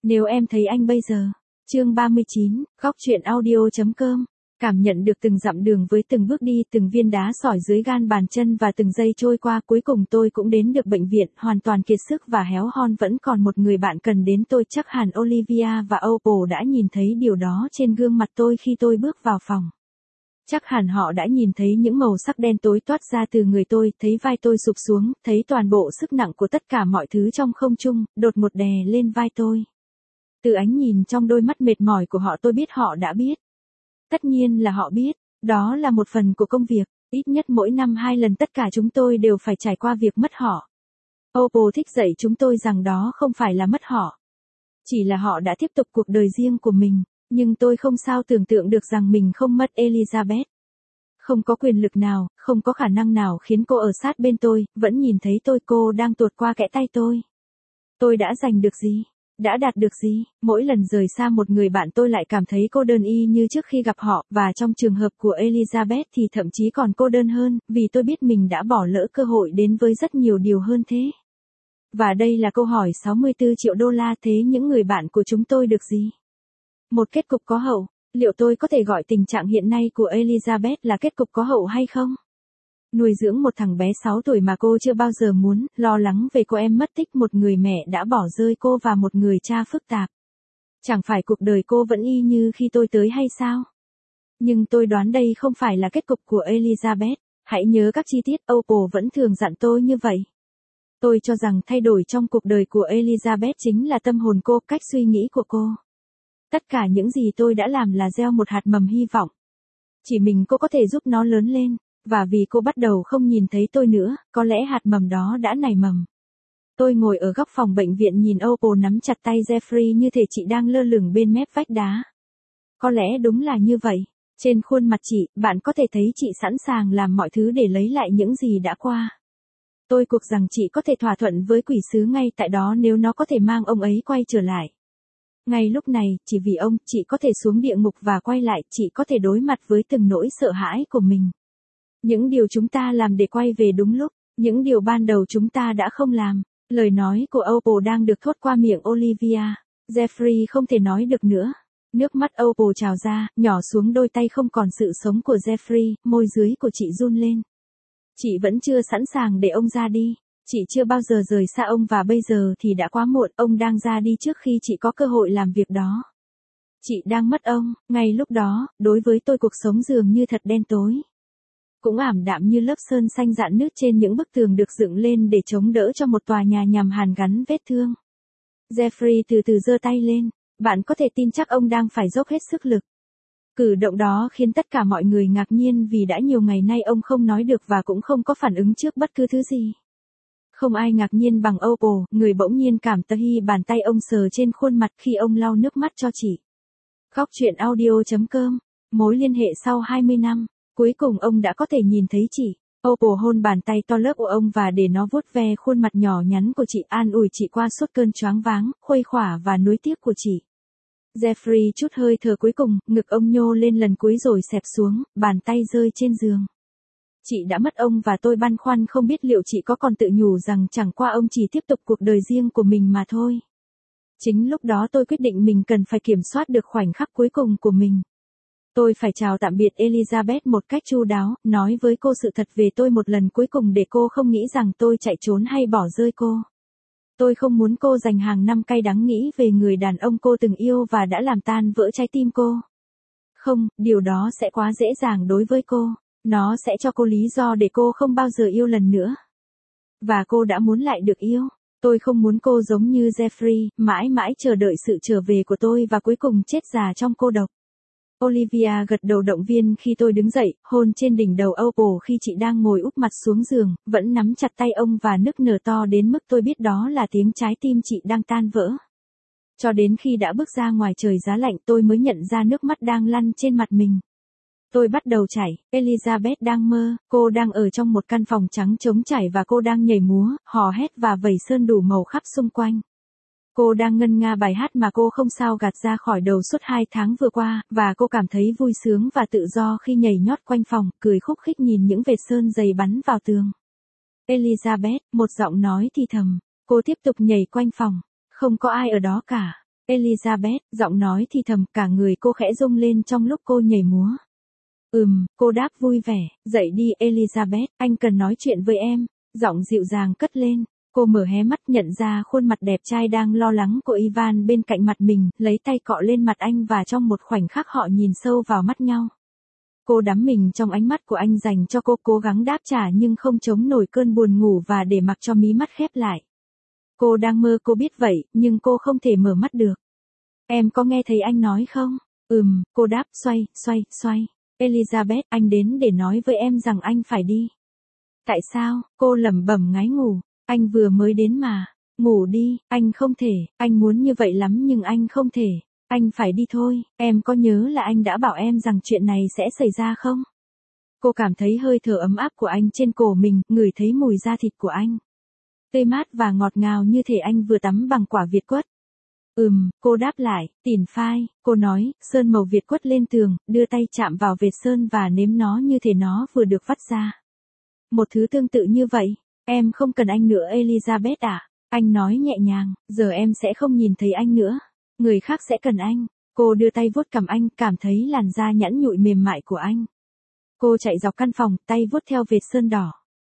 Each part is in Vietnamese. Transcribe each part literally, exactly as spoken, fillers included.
Nếu em thấy anh bây giờ. Chương ba mươi chín, góc truyện audio.com. Cảm nhận được từng dặm đường với từng bước đi, từng viên đá sỏi dưới gan bàn chân và từng giây trôi qua, cuối cùng tôi cũng đến được bệnh viện, hoàn toàn kiệt sức và héo hon, vẫn còn một người bạn cần đến tôi. Chắc hẳn Olivia và Opal đã nhìn thấy điều đó trên gương mặt tôi khi tôi bước vào phòng. Chắc hẳn họ đã nhìn thấy những màu sắc đen tối toát ra từ người tôi, thấy vai tôi sụp xuống, thấy toàn bộ sức nặng của tất cả mọi thứ trong không trung, đột ngột đè lên vai tôi. Từ ánh nhìn trong đôi mắt mệt mỏi của họ tôi biết họ đã biết. Tất nhiên là họ biết, đó là một phần của công việc, ít nhất mỗi năm hai lần tất cả chúng tôi đều phải trải qua việc mất họ. Opal thích dạy chúng tôi rằng đó không phải là mất họ. Chỉ là họ đã tiếp tục cuộc đời riêng của mình, nhưng tôi không sao tưởng tượng được rằng mình không mất Elizabeth. Không có quyền lực nào, không có khả năng nào khiến cô ở sát bên tôi, vẫn nhìn thấy tôi, cô đang tuột qua kẽ tay tôi. Tôi đã giành được gì? Đã đạt được gì? Mỗi lần rời xa một người bạn tôi lại cảm thấy cô đơn y như trước khi gặp họ, và trong trường hợp của Elizabeth thì thậm chí còn cô đơn hơn, vì tôi biết mình đã bỏ lỡ cơ hội đến với rất nhiều điều hơn thế. Và đây là câu hỏi sáu mươi tư triệu đô la, thế những người bạn của chúng tôi được gì? Một kết cục có hậu, liệu tôi có thể gọi tình trạng hiện nay của Elizabeth là kết cục có hậu hay không? Nuôi dưỡng một thằng bé sáu tuổi mà cô chưa bao giờ muốn, lo lắng về cô em mất tích, một người mẹ đã bỏ rơi cô và một người cha phức tạp. Chẳng phải cuộc đời cô vẫn y như khi tôi tới hay sao? Nhưng tôi đoán đây không phải là kết cục của Elizabeth. Hãy nhớ các chi tiết, Opal vẫn thường dặn tôi như vậy. Tôi cho rằng thay đổi trong cuộc đời của Elizabeth chính là tâm hồn cô, cách suy nghĩ của cô. Tất cả những gì tôi đã làm là gieo một hạt mầm hy vọng. Chỉ mình cô có thể giúp nó lớn lên. Và vì cô bắt đầu không nhìn thấy tôi nữa, có lẽ hạt mầm đó đã nảy mầm. Tôi ngồi ở góc phòng bệnh viện nhìn Opal nắm chặt tay Jeffrey như thể chị đang lơ lửng bên mép vách đá. Có lẽ đúng là như vậy. Trên khuôn mặt chị, bạn có thể thấy chị sẵn sàng làm mọi thứ để lấy lại những gì đã qua. Tôi cuộc rằng chị có thể thỏa thuận với quỷ sứ ngay tại đó nếu nó có thể mang ông ấy quay trở lại. Ngay lúc này, chỉ vì ông, chị có thể xuống địa ngục và quay lại, chị có thể đối mặt với từng nỗi sợ hãi của mình. Những điều chúng ta làm để quay về đúng lúc, những điều ban đầu chúng ta đã không làm. Lời nói của Opal đang được thốt qua miệng Olivia. Jeffrey không thể nói được nữa. Nước mắt Opal trào ra, nhỏ xuống đôi tay không còn sự sống của Jeffrey, môi dưới của chị run lên. Chị vẫn chưa sẵn sàng để ông ra đi. Chị chưa bao giờ rời xa ông và bây giờ thì đã quá muộn, ông đang ra đi trước khi chị có cơ hội làm việc đó. Chị đang mất ông, ngay lúc đó, đối với tôi cuộc sống dường như thật đen tối. Cũng ảm đạm như lớp sơn xanh rạn nứt trên những bức tường được dựng lên để chống đỡ cho một tòa nhà nhằm hàn gắn vết thương. Jeffrey từ từ giơ tay lên, bạn có thể tin chắc ông đang phải dốc hết sức lực. Cử động đó khiến tất cả mọi người ngạc nhiên vì đã nhiều ngày nay ông không nói được và cũng không có phản ứng trước bất cứ thứ gì. Không ai ngạc nhiên bằng Opal, người bỗng nhiên cảm thấy bàn tay ông sờ trên khuôn mặt khi ông lau nước mắt cho chị. Góc truyện audio.com, mối liên hệ sau hai mươi năm. Cuối cùng ông đã có thể nhìn thấy chị. Opal hôn bàn tay to lớp của ông và để nó vuốt ve khuôn mặt nhỏ nhắn của chị, an ủi chị qua suốt cơn choáng váng, khuây khỏa và nuối tiếc của chị. Jeffrey chút hơi thở cuối cùng, ngực ông nhô lên lần cuối rồi xẹp xuống, bàn tay rơi trên giường. Chị đã mất ông và tôi băn khoăn không biết liệu chị có còn tự nhủ rằng chẳng qua ông chỉ tiếp tục cuộc đời riêng của mình mà thôi. Chính lúc đó tôi quyết định mình cần phải kiểm soát được khoảnh khắc cuối cùng của mình. Tôi phải chào tạm biệt Elizabeth một cách chu đáo, nói với cô sự thật về tôi một lần cuối cùng để cô không nghĩ rằng tôi chạy trốn hay bỏ rơi cô. Tôi không muốn cô dành hàng năm cay đắng nghĩ về người đàn ông cô từng yêu và đã làm tan vỡ trái tim cô. Không, điều đó sẽ quá dễ dàng đối với cô. Nó sẽ cho cô lý do để cô không bao giờ yêu lần nữa. Và cô đã muốn lại được yêu. Tôi không muốn cô giống như Jeffrey, mãi mãi chờ đợi sự trở về của tôi và cuối cùng chết già trong cô độc. Olivia gật đầu động viên khi tôi đứng dậy, hôn trên đỉnh đầu Opal khi chị đang ngồi úp mặt xuống giường, vẫn nắm chặt tay ông và nức nở to đến mức tôi biết đó là tiếng trái tim chị đang tan vỡ. Cho đến khi đã bước ra ngoài trời giá lạnh tôi mới nhận ra nước mắt đang lăn trên mặt mình. Tôi bắt đầu chảy, Elizabeth đang mơ, cô đang ở trong một căn phòng trắng trống trải và cô đang nhảy múa, hò hét và vẩy sơn đủ màu khắp xung quanh. Cô đang ngân nga bài hát mà cô không sao gạt ra khỏi đầu suốt hai tháng vừa qua, và cô cảm thấy vui sướng và tự do khi nhảy nhót quanh phòng, cười khúc khích nhìn những vệt sơn dày bắn vào tường. Elizabeth, một giọng nói thì thầm, cô tiếp tục nhảy quanh phòng, không có ai ở đó cả. Elizabeth, giọng nói thì thầm, cả người cô khẽ rung lên trong lúc cô nhảy múa. Ừm, cô đáp vui vẻ, dậy đi Elizabeth, anh cần nói chuyện với em, giọng dịu dàng cất lên. Cô mở hé mắt nhận ra khuôn mặt đẹp trai đang lo lắng của Ivan bên cạnh mặt mình, lấy tay cọ lên mặt anh và trong một khoảnh khắc họ nhìn sâu vào mắt nhau. Cô đắm mình trong ánh mắt của anh dành cho cô, cố gắng đáp trả nhưng không chống nổi cơn buồn ngủ và để mặc cho mí mắt khép lại. Cô đang mơ, cô biết vậy, nhưng cô không thể mở mắt được. Em có nghe thấy anh nói không? Ừm, cô đáp, xoay, xoay, xoay. Elizabeth, anh đến để nói với em rằng anh phải đi. Tại sao? Cô lẩm bẩm ngái ngủ. Anh vừa mới đến mà. Ngủ đi, anh không thể, anh muốn như vậy lắm nhưng anh không thể. Anh phải đi thôi, em có nhớ là anh đã bảo em rằng chuyện này sẽ xảy ra không? Cô cảm thấy hơi thở ấm áp của anh trên cổ mình, ngửi thấy mùi da thịt của anh. Tươi mát và ngọt ngào như thể anh vừa tắm bằng quả việt quất. Ừm, cô đáp lại, tỉn phai, cô nói, sơn màu việt quất lên tường, đưa tay chạm vào vệt sơn và nếm nó như thể nó vừa được vắt ra. Một thứ tương tự như vậy, em không cần anh nữa Elizabeth ạ. Anh nói nhẹ nhàng, giờ em sẽ không nhìn thấy anh nữa. Người khác sẽ cần anh. Cô đưa tay vuốt cằm anh, cảm thấy làn da nhẵn nhụi mềm mại của anh. Cô chạy dọc căn phòng, tay vuốt theo vệt sơn đỏ.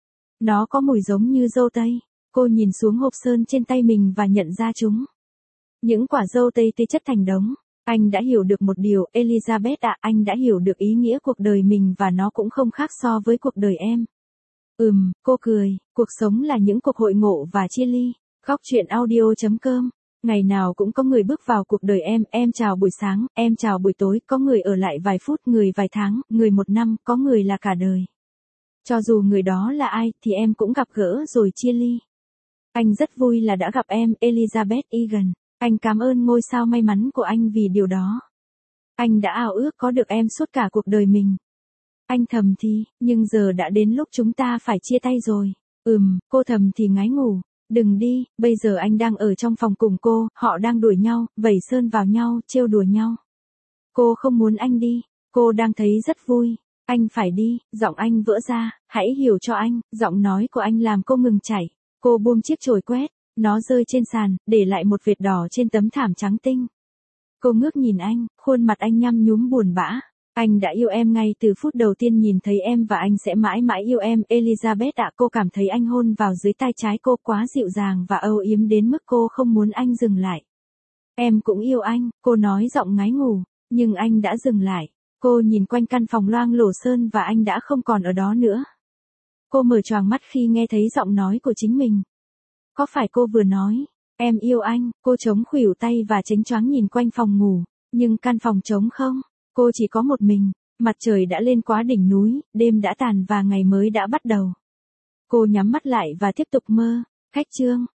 Nó có mùi giống như dâu tây. Cô nhìn xuống hộp sơn trên tay mình và nhận ra chúng. Những quả dâu tây tươi chất thành đống. Anh đã hiểu được một điều, Elizabeth ạ, anh đã hiểu được ý nghĩa cuộc đời mình và nó cũng không khác so với cuộc đời em. Ừm, cô cười, cuộc sống là những cuộc hội ngộ và chia ly. Góc truyện audio chấm com. Ngày nào cũng có người bước vào cuộc đời em, em chào buổi sáng, em chào buổi tối, có người ở lại vài phút, người vài tháng, người một năm, có người là cả đời. Cho dù người đó là ai, thì em cũng gặp gỡ rồi chia ly. Anh rất vui là đã gặp em, Elizabeth Egan. Anh cảm ơn ngôi sao may mắn của anh vì điều đó. Anh đã ao ước có được em suốt cả cuộc đời mình. Anh thầm thì, nhưng giờ đã đến lúc chúng ta phải chia tay rồi. Ừm, cô thầm thì ngái ngủ. Đừng đi, bây giờ anh đang ở trong phòng cùng cô, họ đang đuổi nhau, vẩy sơn vào nhau, trêu đùa nhau. Cô không muốn anh đi, cô đang thấy rất vui. Anh phải đi, giọng anh vỡ ra, hãy hiểu cho anh, giọng nói của anh làm cô ngừng chảy. Cô buông chiếc chổi quét, nó rơi trên sàn, để lại một vệt đỏ trên tấm thảm trắng tinh. Cô ngước nhìn anh, khuôn mặt anh nhăm nhúm buồn bã. Anh đã yêu em ngay từ phút đầu tiên nhìn thấy em và anh sẽ mãi mãi yêu em, Elizabeth ạ. Cô cảm thấy anh hôn vào dưới tai trái cô quá dịu dàng và âu yếm đến mức cô không muốn anh dừng lại. Em cũng yêu anh, cô nói giọng ngái ngủ, nhưng anh đã dừng lại. Cô nhìn quanh căn phòng loang lổ sơn và anh đã không còn ở đó nữa. Cô mở choàng mắt khi nghe thấy giọng nói của chính mình. Có phải cô vừa nói, em yêu anh? Cô chống khuỷu tay và chánh choáng nhìn quanh phòng ngủ, nhưng căn phòng trống không. Cô chỉ có một mình, mặt trời đã lên quá đỉnh núi, đêm đã tàn và ngày mới đã bắt đầu. Cô nhắm mắt lại và tiếp tục mơ. Khách chương